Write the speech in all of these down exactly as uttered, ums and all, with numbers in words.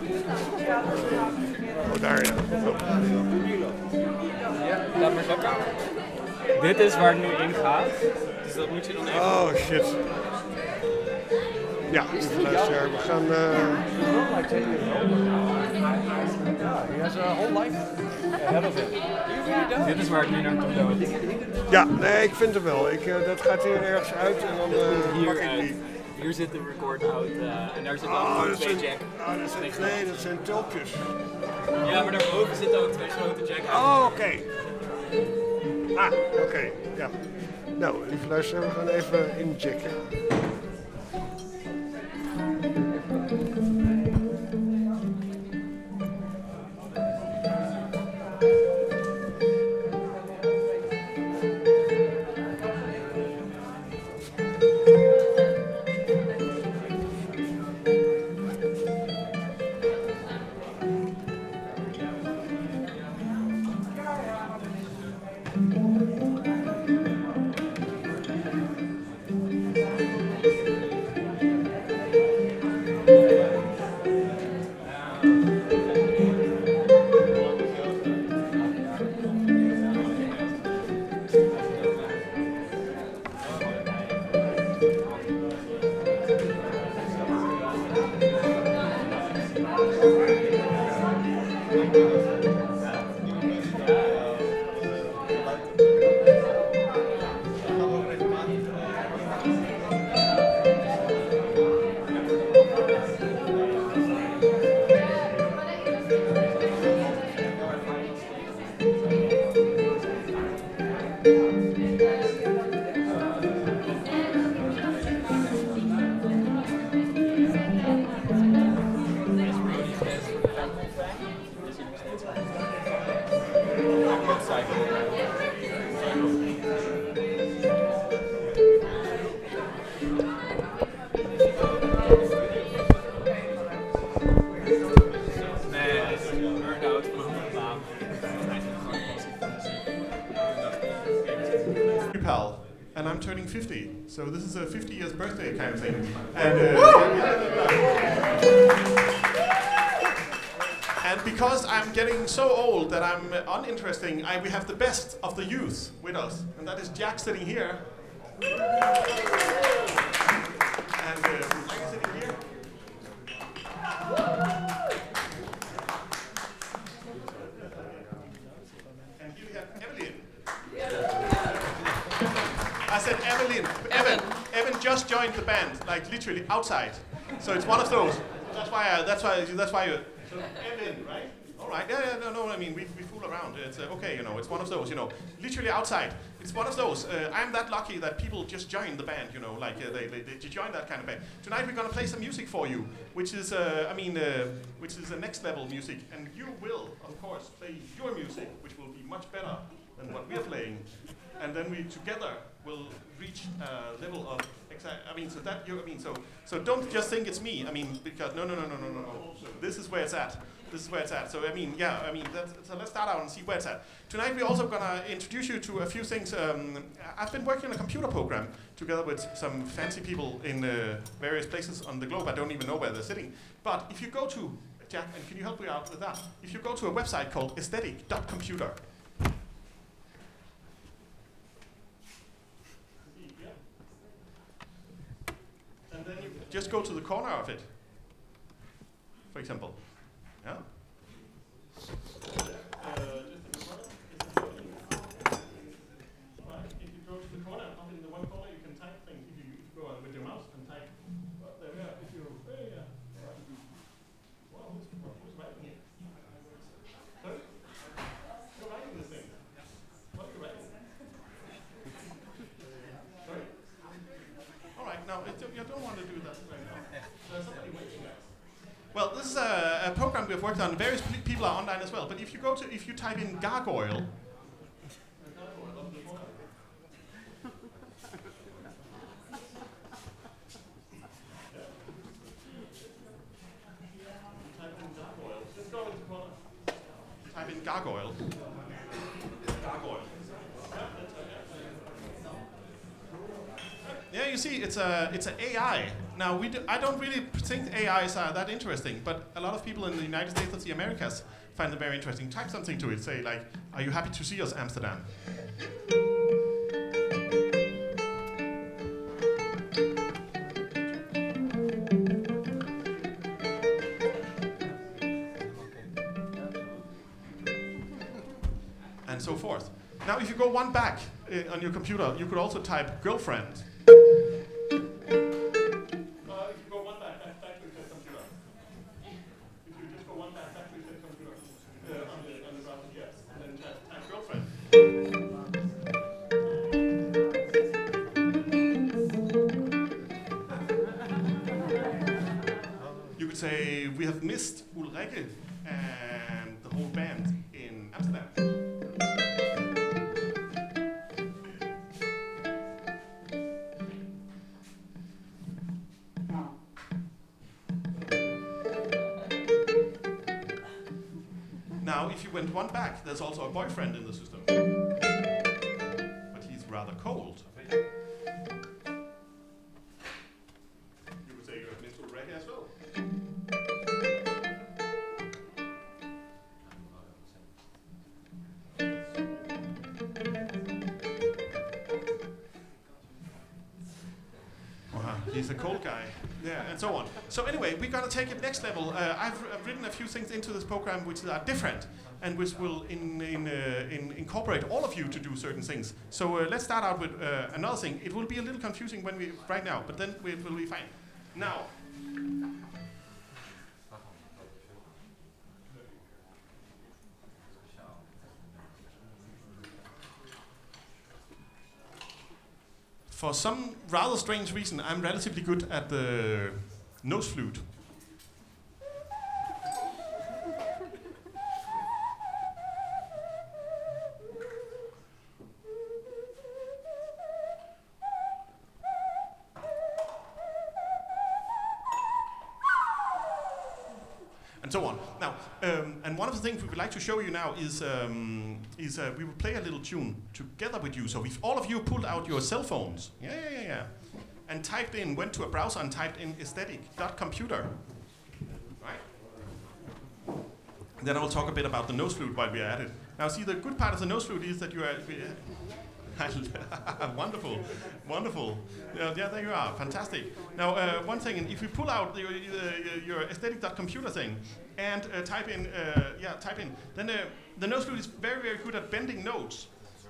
Oh, daar ja. Ja, laat maar zakken. Dit is waar het nu in gaat. Dus dat moet je dan even... Oh shit. Ja, lieve luisteraar, we gaan... Uh... He has a whole life ahead of him. Dit is waar het nu naartoe loopt. Ja, nee, ik vind het wel. Ik, uh, dat gaat hier ergens uit en dan uh, hier, pak ik uh, die. Hier zit de record out uh, en daar zit oh, ook dat twee zijn, jack. Oh, dat zijn, nee, dat zijn tulpjes. Ja, maar daarboven zitten ook twee grote jack. Oh, oké. Okay. Ah, oké. Okay. Ja. Nou, lieve luisteraar, we gaan even inchecken. And I'm turning fifty, so this is a fifty years birthday kind of thing. And, uh, and because I'm getting so old that I'm uh, uninteresting, I, we have the best of the youth with us, and that is Jack sitting here. And uh, Jack sitting here. And here we have Evelyn. I said Evelyn. Evan. Evan just joined the band, like literally outside. So it's one of those. That's why. I, that's why. That's why you. So Evan, right? All right. Yeah, yeah. No, no. I mean, we, we fool around. It's uh, okay. You know, it's one of those. You know, literally outside. It's one of those. Uh, I'm that lucky that people just join the band. You know, like uh, they, they they join that kind of band. Tonight we're gonna play some music for you, which is uh, I mean, uh, which is the next level music, and you will, of course, play your music, which will be much better than what we're playing, and then we together will reach a level of exact. I mean, so that you. I mean, so so don't just think it's me. I mean, because no, no, no, no, no, no, no. This is where it's at. This is where it's at. So I mean, yeah. I mean, that's, so let's start out and see where it's at. Tonight we're also gonna introduce you to a few things. Um, I've been working on a computer program together with some fancy people in uh, various places on the globe. I don't even know where they're sitting. But if you go to Jack, and can you help me out with that? If you go to a website called aesthetic dot computer. And then you just go to the corner of it, for example. Yeah. Uh, right. If you go to the corner, up in the one corner, you can type things. If you, if you go on with your mouse and type, well, there we are. If you, hey, yeah. Right. Well, who's, who's writing here? Sorry? You're writing this thing. What are you writing? Sorry? All right. Now, it, you don't want to do that right now. There's somebody waiting there. Well, this is a, a program we've worked on. Various people are online as well. But if you go to, if you type in gargoyle, type in gargoyle. Gargoyle. Yeah, you see, it's a it's an A I. now we do, I don't really think A Is are that interesting, but a lot of people in the United States and the Americas find them very interesting. Type something to it. Say like, "Are you happy to see us, Amsterdam?" And so forth. Now, if you go one back uh, on your computer, you could also type "girlfriend." Say we have missed Ulrike and the whole band in Amsterdam. Now, if you went one back, there's also a boyfriend in the system, but he's rather cold. You could say you have missed Ulrike as well. He's a cold guy, yeah, and so on. So anyway, we're gonna take it next level. Uh, I've, I've written a few things into this program which are different and which will in, in, uh, in incorporate all of you to do certain things. So uh, let's start out with uh, another thing. It will be a little confusing when we right now, but then it will be fine. Now. For some rather strange reason, I'm relatively good at the nose flute. And so on. Now, um, and one of the things we would like to show you now is um, is uh, we will play a little tune together with you. So if all of you pulled out your cell phones, yeah, yeah, yeah, yeah, and typed in, went to a browser and typed in aesthetic dot computer, right? And then I will talk a bit about the nose flute while we are at it. Now, see, the good part of the nose flute is that you are. Wonderful, wonderful. Yeah, yeah, there you are. Fantastic. Now, uh, one thing, if you pull out your, uh, your aesthetic dot computer thing and uh, type in, uh, yeah, type in, then uh, the nose flute is very, very good at bending notes.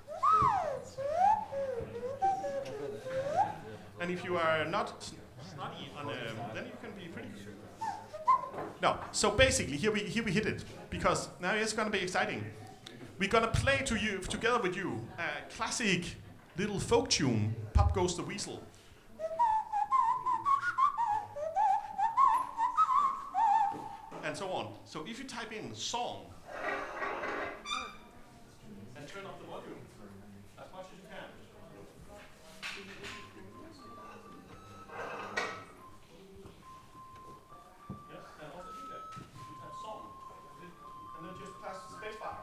And if you are not snotty on, uh, then you can be pretty good. No, so basically, here we here we hit it because now it's going to be exciting. We're gonna play to you together with you a classic little folk tune, Pop Goes the Weasel. And so on. So if you type in song and turn up the volume as much as you can. Yes, and also do that. You type song and then just press the space bar.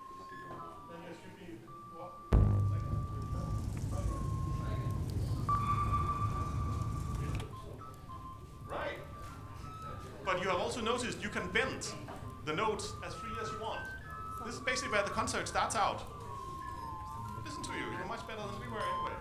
Right. But you have also noticed you can bend the notes as free as you want. This is basically where the concert starts out. Listen to you, you're much better than we were anyway.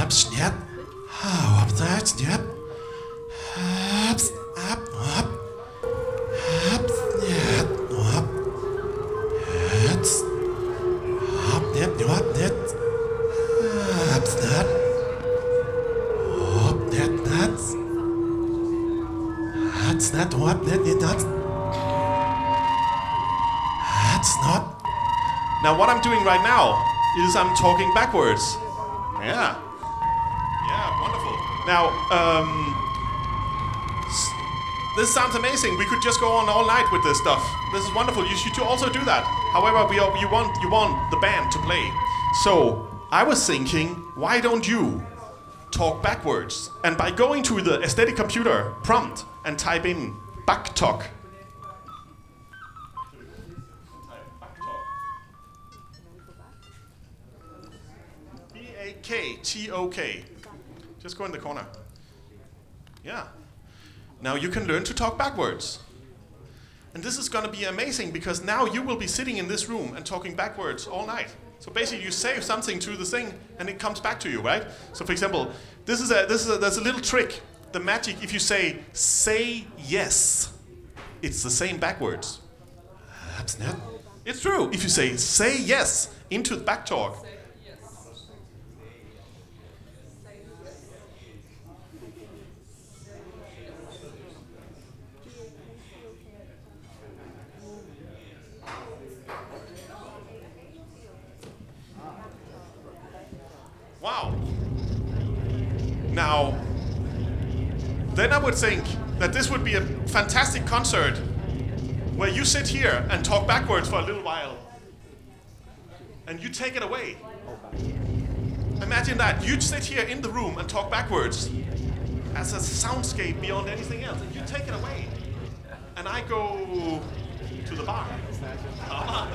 Up, snap. Oh, up that, snap. Up, up, up. Up, snap, up. Up, up, nip, up, nip. Up, snap. Up, net, nuts. That's not up, net, net, nuts. That's not. Now, what I'm doing right now is I'm talking backwards. Yeah. Yeah, wonderful. Now, um, s- this sounds amazing. We could just go on all night with this stuff. This is wonderful. You should also do that. However, we are, you want you want the band to play. So I was thinking, why don't you talk backwards? And by going to the aesthetic computer prompt and type in back talk. B A K T O K. Just go in the corner. Yeah. Now you can learn to talk backwards. And this is going to be amazing because now you will be sitting in this room and talking backwards all night. So basically you say something to the thing and it comes back to you, right? So for example, this is a this is a, there's a little trick. The magic, if you say say yes, it's the same backwards. That's not. It's true. If you say say yes into the back talk. Wow. Now, then I would think that this would be a fantastic concert where you sit here and talk backwards for a little while and you take it away. Imagine that. You'd sit here in the room and talk backwards as a soundscape beyond anything else, and you take it away. And I go to the bar. Ah.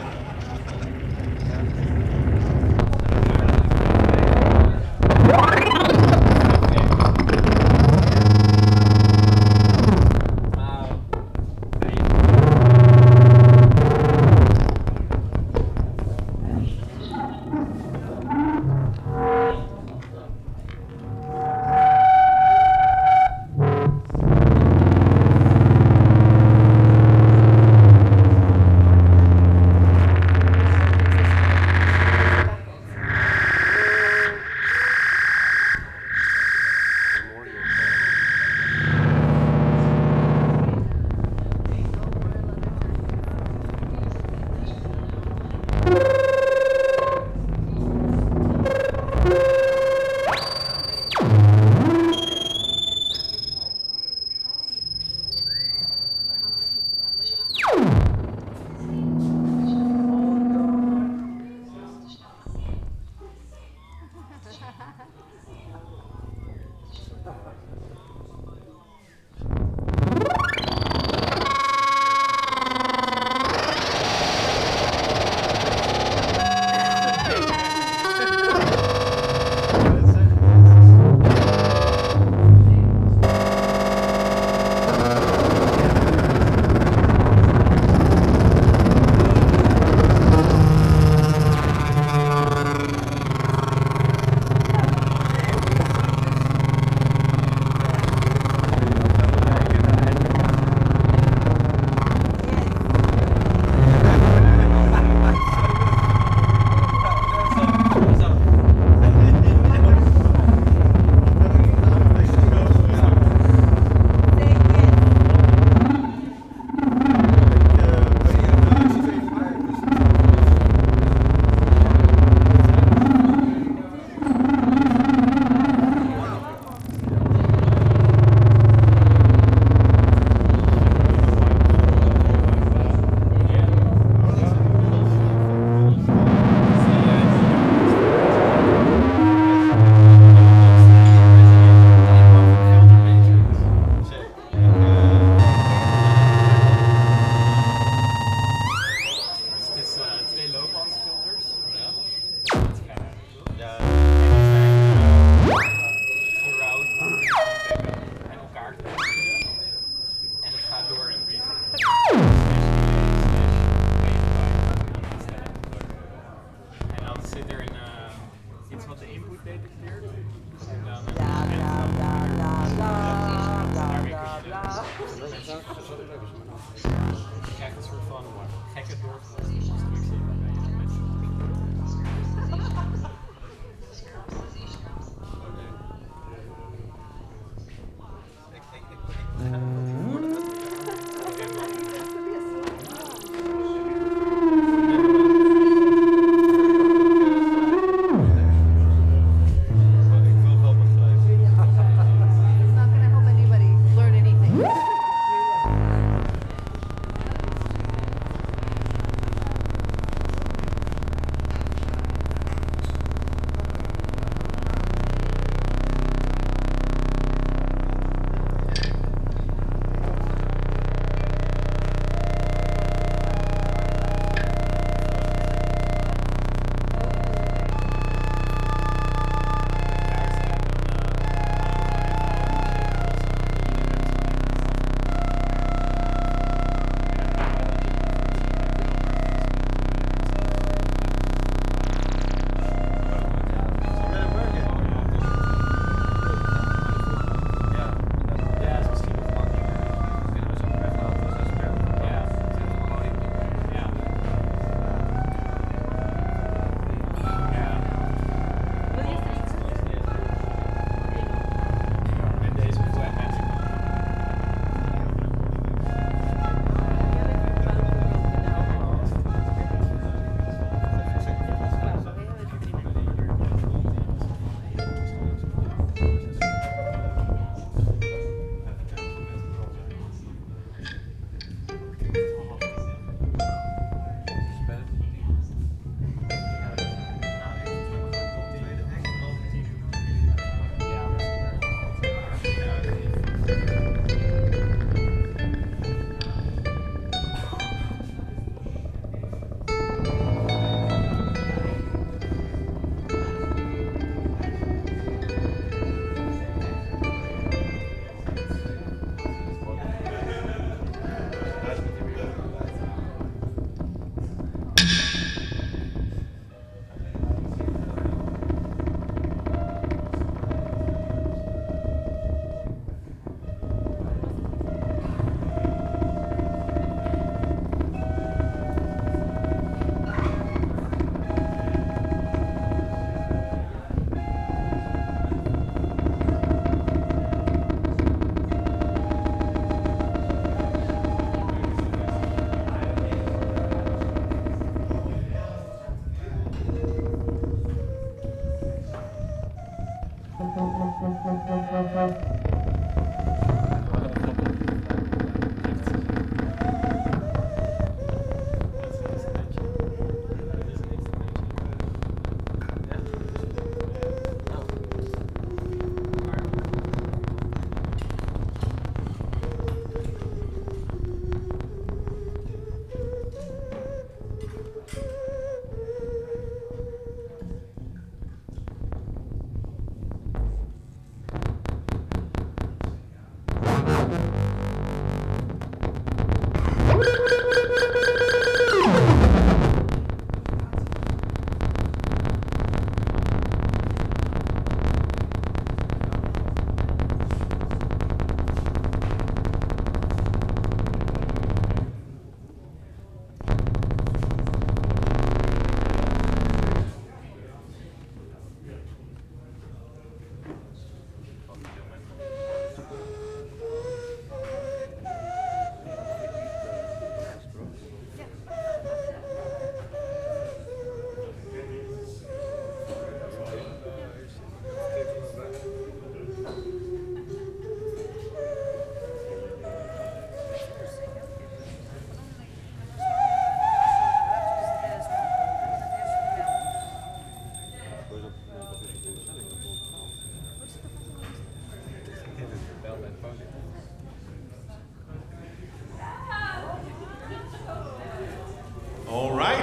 All right.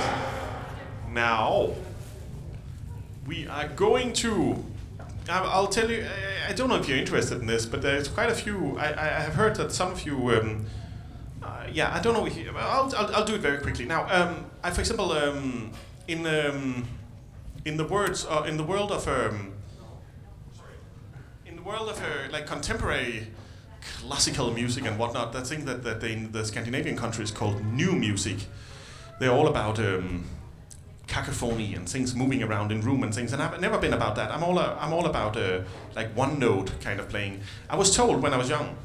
Now, we are going to, I'll tell you, I don't know if you're interested in this, but there's quite a few, I, I have heard that some of you, um, uh, yeah, I don't know, if you, I'll, I'll, I'll do it very quickly. Now, um, I, for example, um, in, um, in the words, uh, in the world of, um, in the world of uh, like contemporary classical music and whatnot, that thing that, that they, in the Scandinavian countries called new music. they're all about um, cacophony and things moving around in room and things. And I've never been about that. I'm all uh, I'm all about uh, like one note kind of playing. I was told when I was young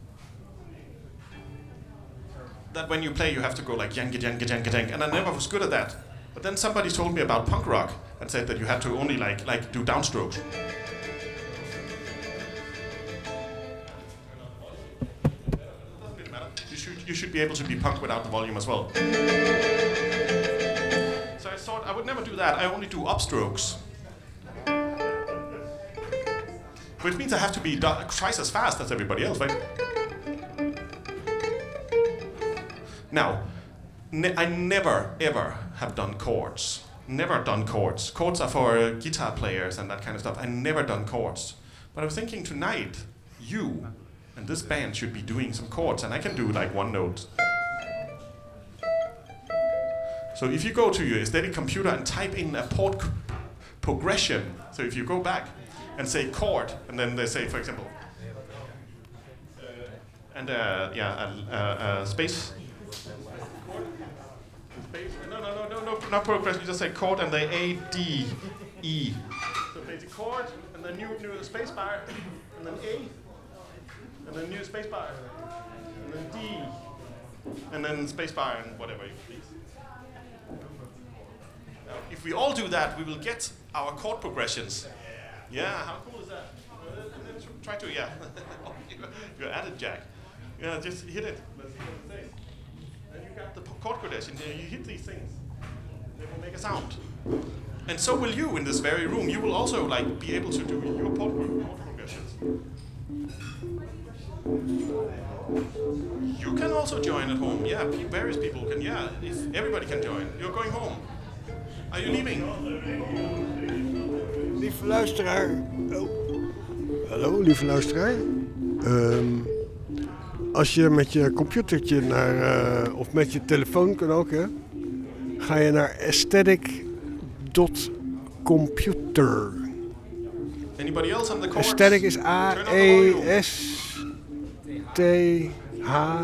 that when you play you have to go like jank jank jank jank, and I never was good at that. But then somebody told me about punk rock and said that you had to only like like do downstrokes. You should you should be able to be punk without the volume as well. So I thought I would never do that. I only do upstrokes, which means I have to be do- twice as fast as everybody else, right? Now, ne- I never ever have done chords. Never done chords. Chords are for uh, guitar players and that kind of stuff. I never done chords. But I was thinking tonight, you and this band should be doing some chords, and I can do like one note. So if you go to your aesthetic computer and type in a chord c- progression, so if you go back and say chord, and then they say, for example, uh, and uh, yeah, a, a, a space. Space. No, no, no, no, no, not progression. You just say chord and then A, D, E. So basic chord, and then new, new space bar, and then A. And then new space bar, and then D, and then space bar, and whatever you please. Now, if we all do that, we will get our chord progressions. Yeah, how cool is that? Uh, and then try to, yeah. You're at it, Jack. Yeah, just hit it. Let's see what it says. And you got the chord progression. You hit these things. They will make a sound. And so will you in this very room. You will also like be able to do your chord, chord progressions. You can also join at home. Yeah, pe- various people can. Yeah, if everybody can join. You're going home. Are you leaving? Lieve luisteraar. Oh. Hallo, lieve luisteraar. Um, als je met je computertje naar, uh, of met je telefoon kan ook, hè, ga je naar aesthetic dot computer. Anybody else on the chords? Aesthetic is A E S T H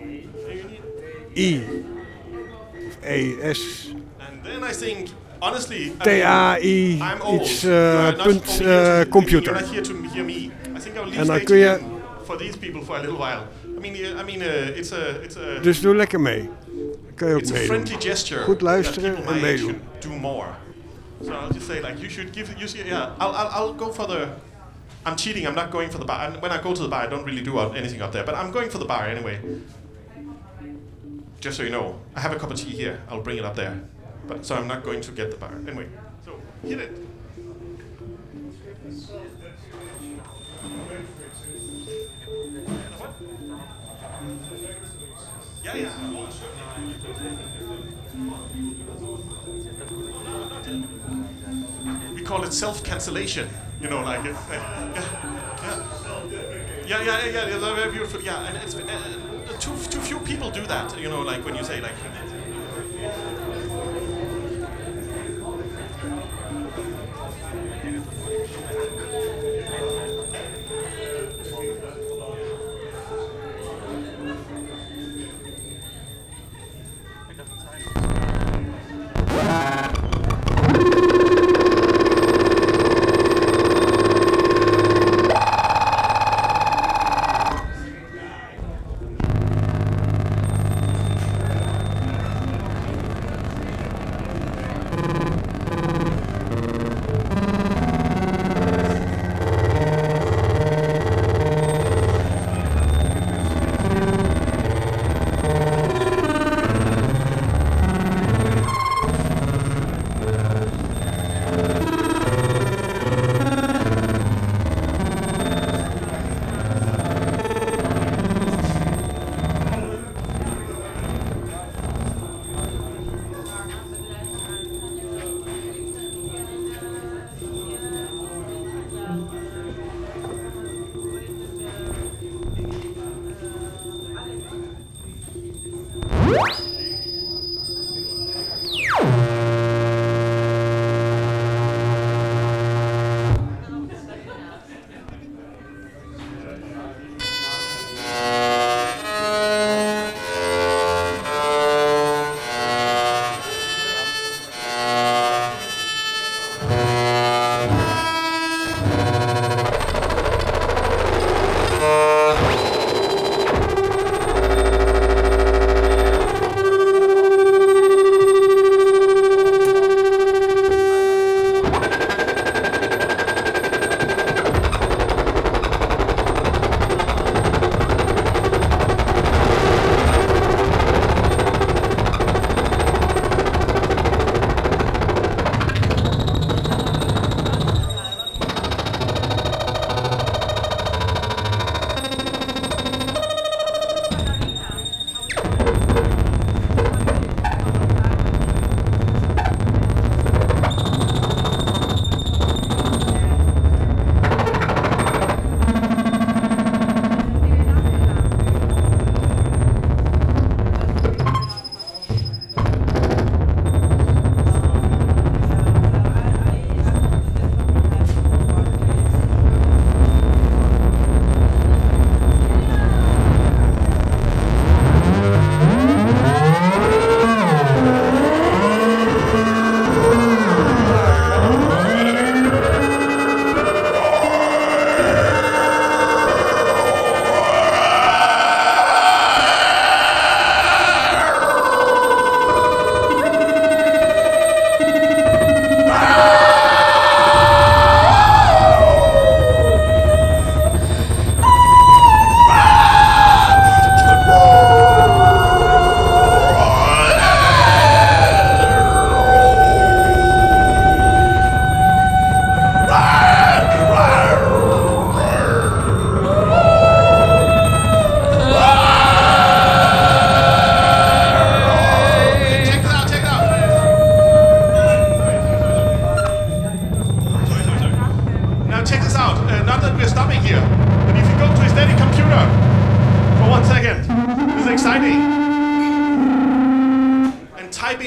I. Of E S. And then I think, honestly, T A I I'm old. iets uh, punt uh, computer. You're not here to hear me. I think I'll leave En dan stage kun je... for these people for a little while. I mean, I mean, uh, it's a, it's a. Dus doe lekker mee. Kun je ook It's a meedoen. friendly gesture. Goed luisteren that people en my age meedoen. should do more. So I'll just say, like, you should give. You see, yeah, I'll, I'll, I'll go for the. I'm cheating. I'm not going for the bar. And when I go to the bar, I don't really do anything up there. But I'm going for the bar anyway. Just so you know, I have a cup of tea here. I'll bring it up there. But so I'm not going to get the bar anyway. So hit it. Yeah, yeah. We call it self-cancellation. You know, like it's, uh, yeah, yeah, yeah, yeah, yeah, yeah. They're very beautiful. Yeah, and it's uh, too too few people do that. You know, like when you say like.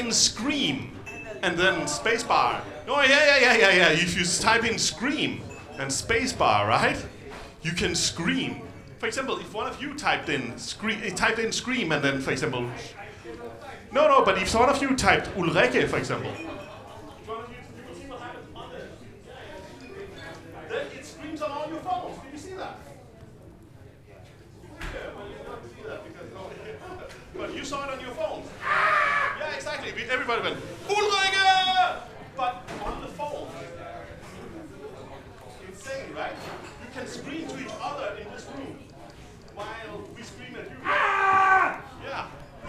in scream and then spacebar. Oh yeah, yeah, yeah, yeah, yeah. If you type in scream and spacebar, right? You can scream. For example, if one of you typed in scream, typed in scream and then, for example, no, no. But if one of you typed Ulrike, for example, then it screams on all your phones. Can you see that? But you saw it on your phone. Yeah, exactly. We, everybody went, Ulrike! But on the phone. Insane, right? You can scream to each other in this room while we scream at you. Yeah.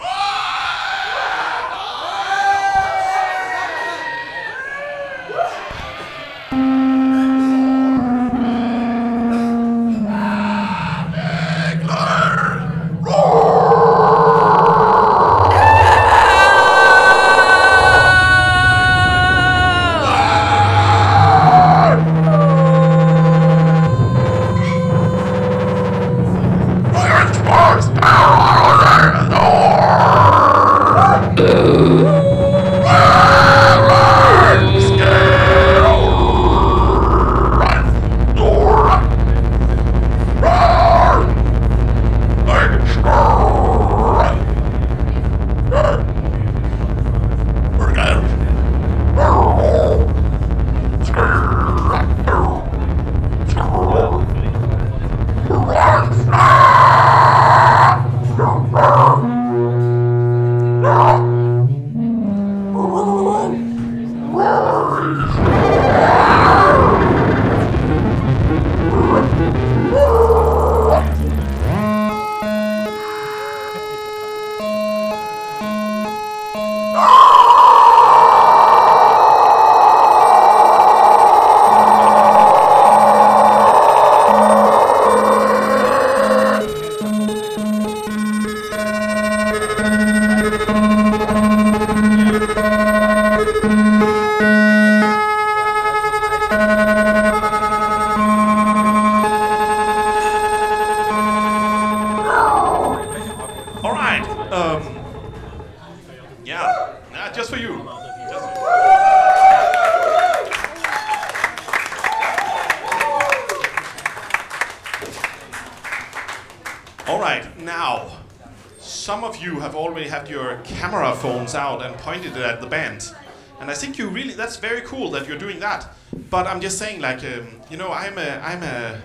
Out and pointed it at the band, and I think you really that's very cool that you're doing that. But I'm just saying, like, um, you know, I'm a I'm a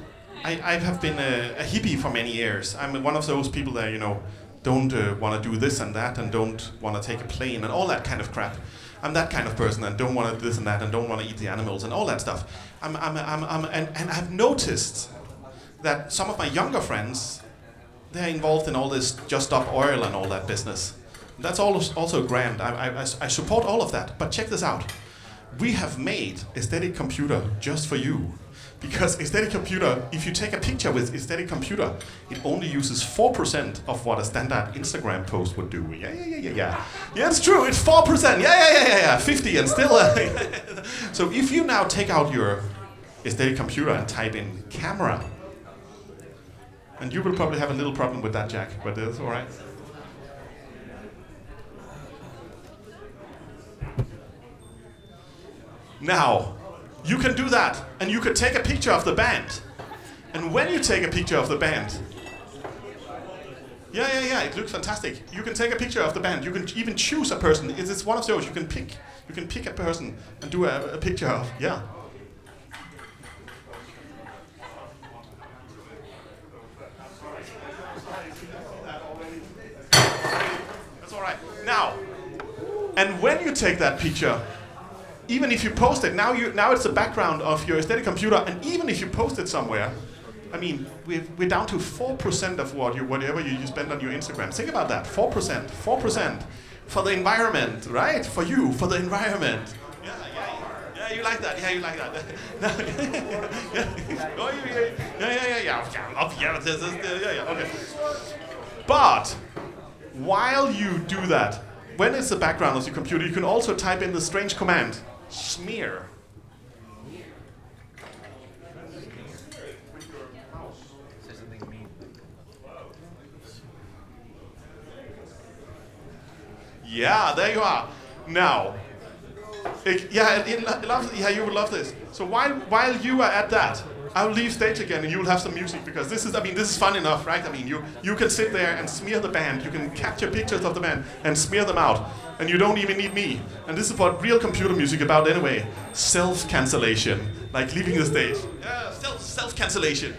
I, I have been a, a hippie for many years. I'm one of those people that, you know, don't uh, want to do this and that and don't want to take a plane and all that kind of crap. I'm that kind of person and don't want to do this and that and don't want to eat the animals and all that stuff. I'm I'm I'm, I'm and, and I've noticed that some of my younger friends, they're involved in all this Just Stop Oil and all that business. That's also grand. I, I, I support all of that. But check this out. We have made Aesthetic Computer just for you. Because Aesthetic Computer, if you take a picture with Aesthetic Computer, it only uses four percent of what a standard Instagram post would do. Yeah, yeah, yeah, yeah, yeah. Yeah, it's true. It's four percent. Yeah, yeah, yeah, yeah, yeah. fifty and still. Uh, so if you now take out your Aesthetic Computer and type in camera, and you will probably have a little problem with that, Jack, but that's all right. Now, you can do that, and you can take a picture of the band. And when you take a picture of the band, yeah, yeah, yeah, it looks fantastic. You can take a picture of the band. You can even choose a person. It's one of those you can pick. You can pick a person and do a, a picture of. Yeah. That's all right. Now, and when you take that picture, even if you post it, now you now it's the background of your Aesthetic Computer, and even if you post it somewhere, I mean, we're, we're down to four percent of what you, whatever you, you spend on your Instagram. Think about that, four percent, four percent for the environment, right? For you, for the environment. Yeah, yeah, yeah, you like that, yeah, you like that. yeah, oh, yeah, yeah, yeah, yeah, yeah, yeah, yeah, yeah, okay. But while you do that, when it's the background of your computer, you can also type in the strange command, smear. Yeah, there you are. Now, it, yeah, it, it loves, yeah, you will love this. So while while you are at that, I'll leave stage again and you'll have some music because this is, I mean, this is fun enough, right? I mean, you you can sit there and smear the band. You can capture pictures of the band and smear them out, and you don't even need me. And this is what real computer music about anyway. Self-cancellation, like leaving the stage. Yeah, self self-cancellation.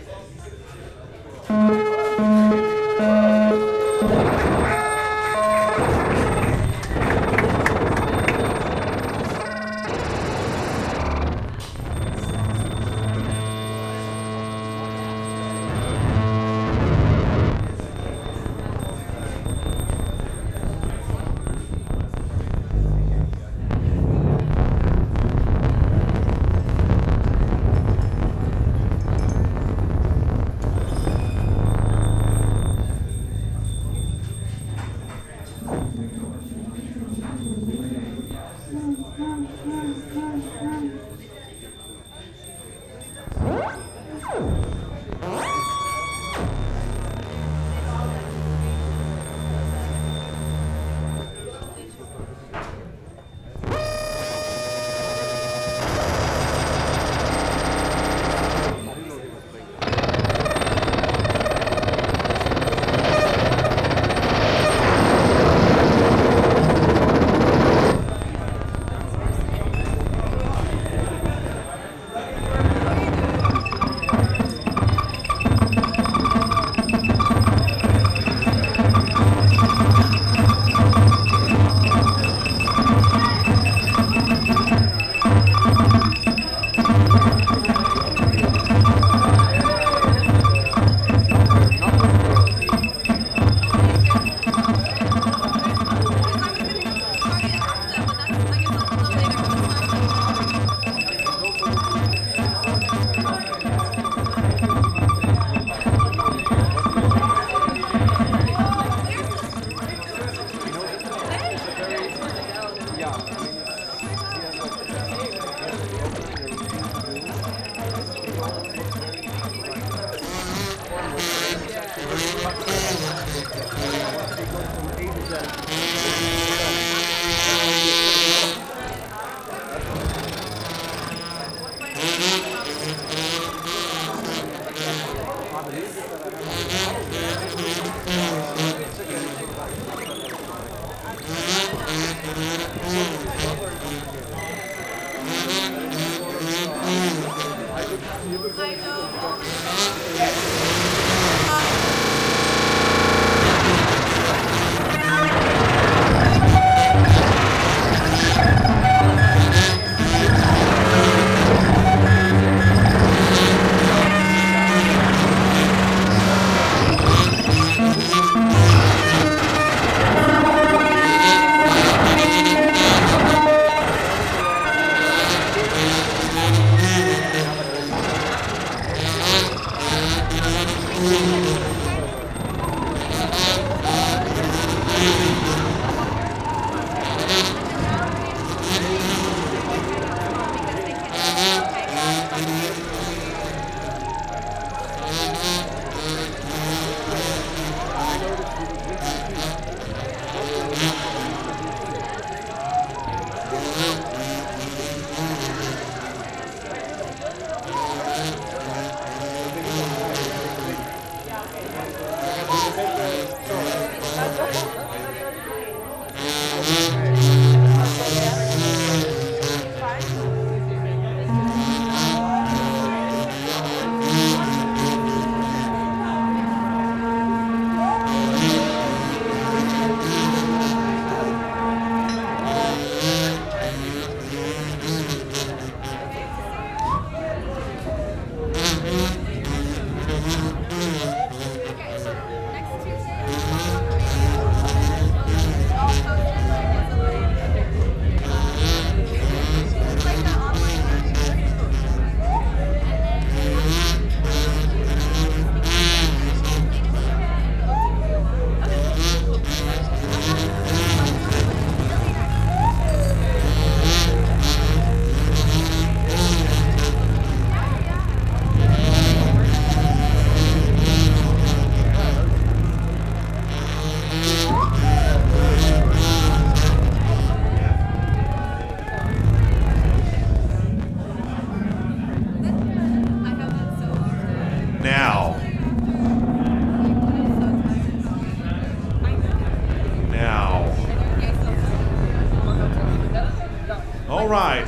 right.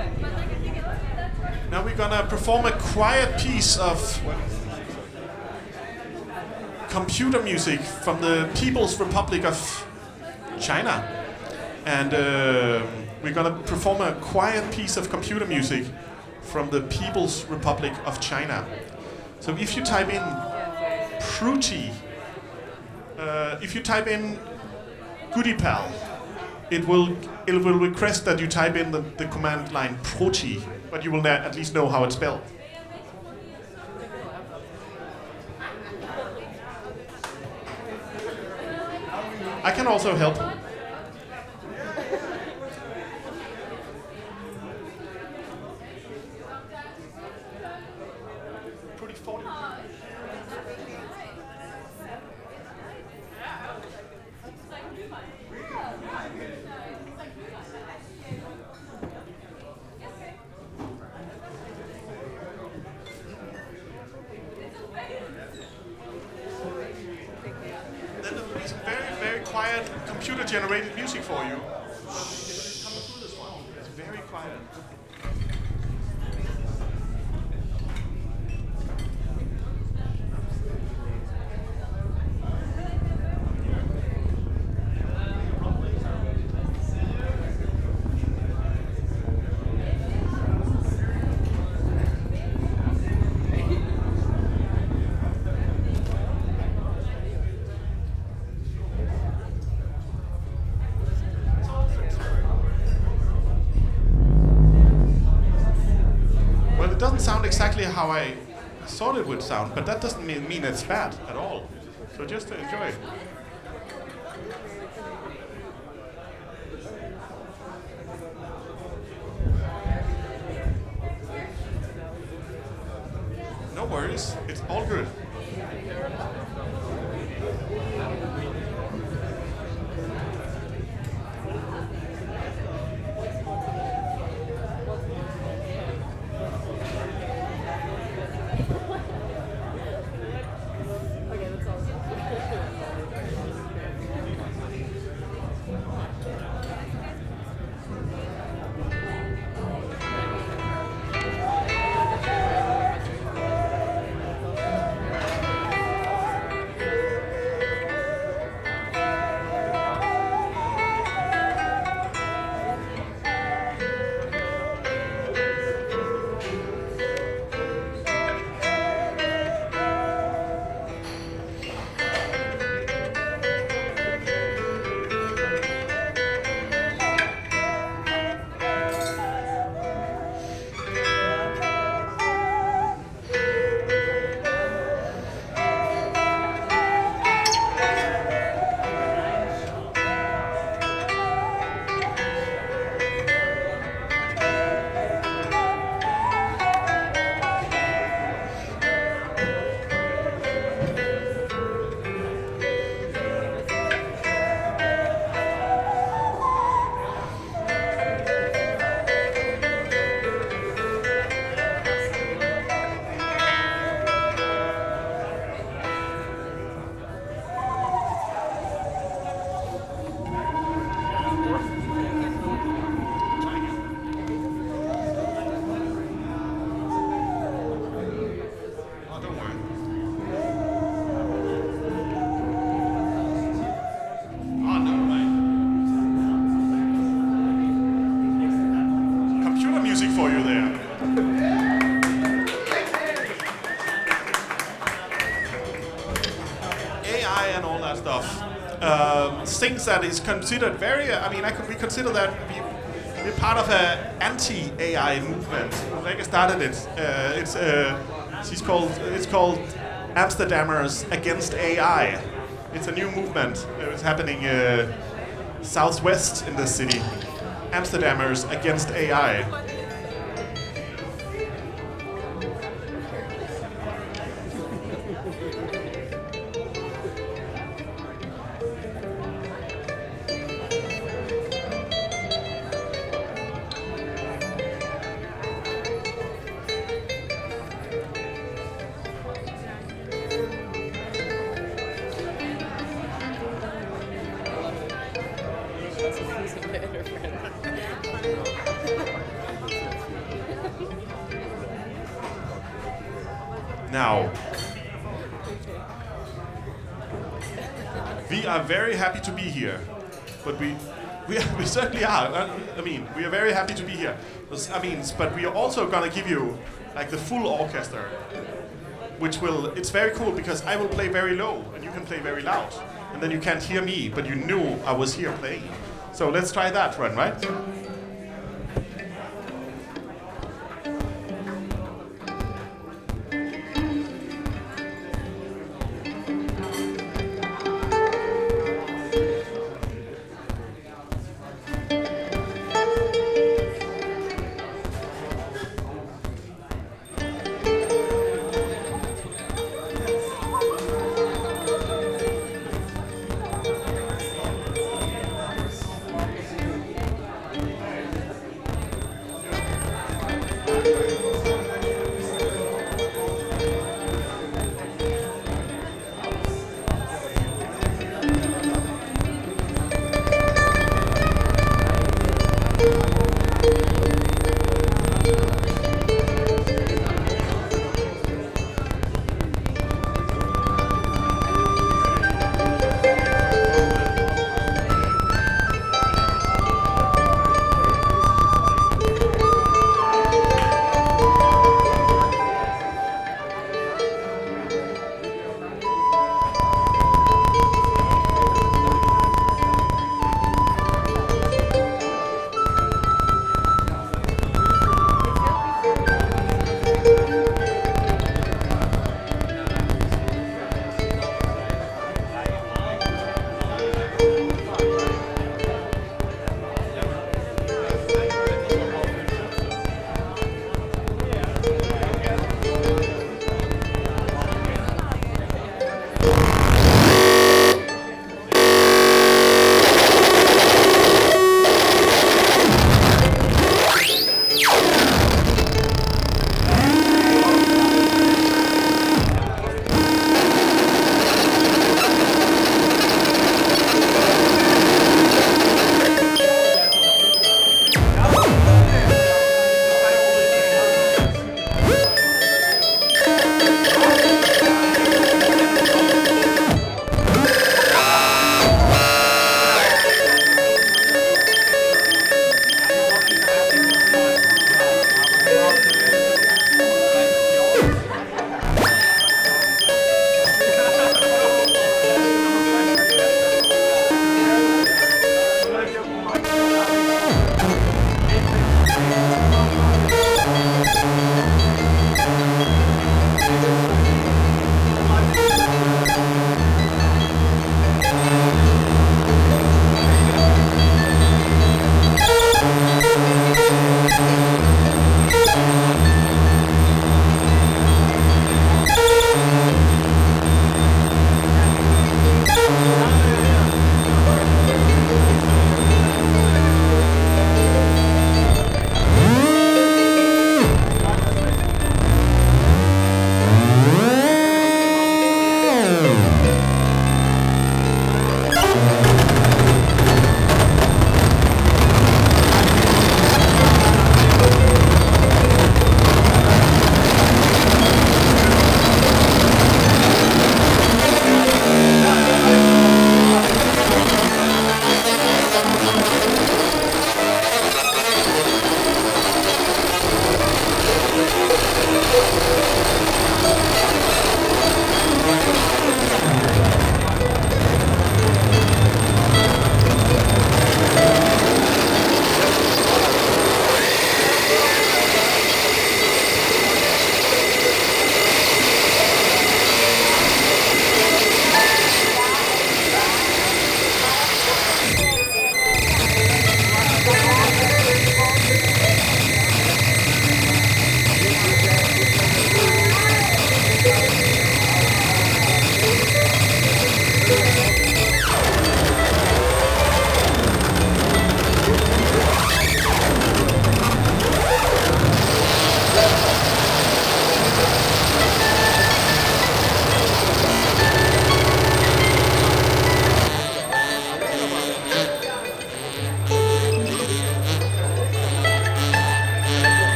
Now we're gonna perform a quiet piece of computer music from the People's Republic of China. And uh, we're gonna perform a quiet piece of computer music from the People's Republic of China. So if you type in Pruti, uh, if you type in GoodiePal, it will it will request that you type in the, the command line Pruti, but you will na- at least know how it's spelled. I can also help. Then there will be some very, very quiet computer-generated music for you. It's coming through this one. It's very quiet. Well, it doesn't sound exactly how I thought it would sound, but that doesn't mean, mean it's bad at all. So just enjoy. No worries, it's all good. Oh, don't worry. Oh, no, right. Computer music for you there. A I and all that stuff. Um, things that is considered very, I mean, I could, we consider that we, we're part of an anti-A I movement. Rebecca started it. Uh, it's, uh, she's called, it's called Amsterdammers Against A I. It's a new movement. It's happening uh, southwest in the city. Amsterdammers Against A I. He's a better friend. Now, we are very happy to be here, but we, we, we certainly are. I mean, we are very happy to be here. I mean, but we are also gonna give you like the full orchestra, which will, it's very cool because I will play very low and you can play very loud. And then you can't hear me, but you knew I was here playing. So let's try that run, right?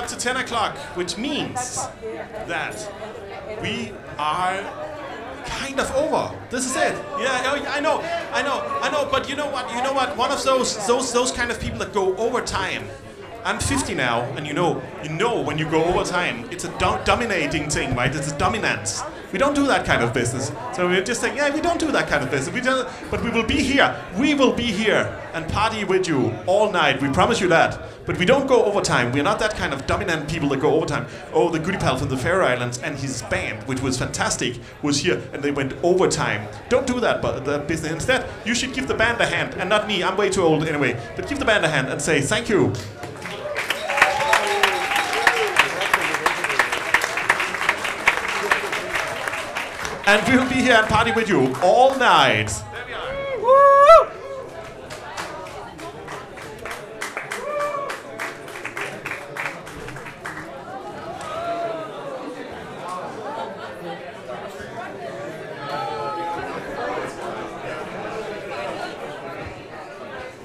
up to ten o'clock, which means that we are kind of over. This is it. Yeah, oh, yeah, I know, I know, I know. But you know what? You know what? One of those those those kind of people that go overtime. I'm fifty now, and you know, you know when you go overtime, it's a do- dominating thing, right? It's a dominance. We don't do that kind of business. So we're just saying, yeah, we don't do that kind of business. We don't, but we will be here. We will be here and party with you all night. We promise you that. But we don't go overtime. We're not that kind of dominant people that go overtime. Oh, the Goody Pal from the Faroe Islands and his band, which was fantastic, was here and they went overtime. Don't do that, but that business. Instead, you should give the band a hand, and not me. I'm way too old anyway. But give the band a hand and say thank you. And we will be here and party with you all night.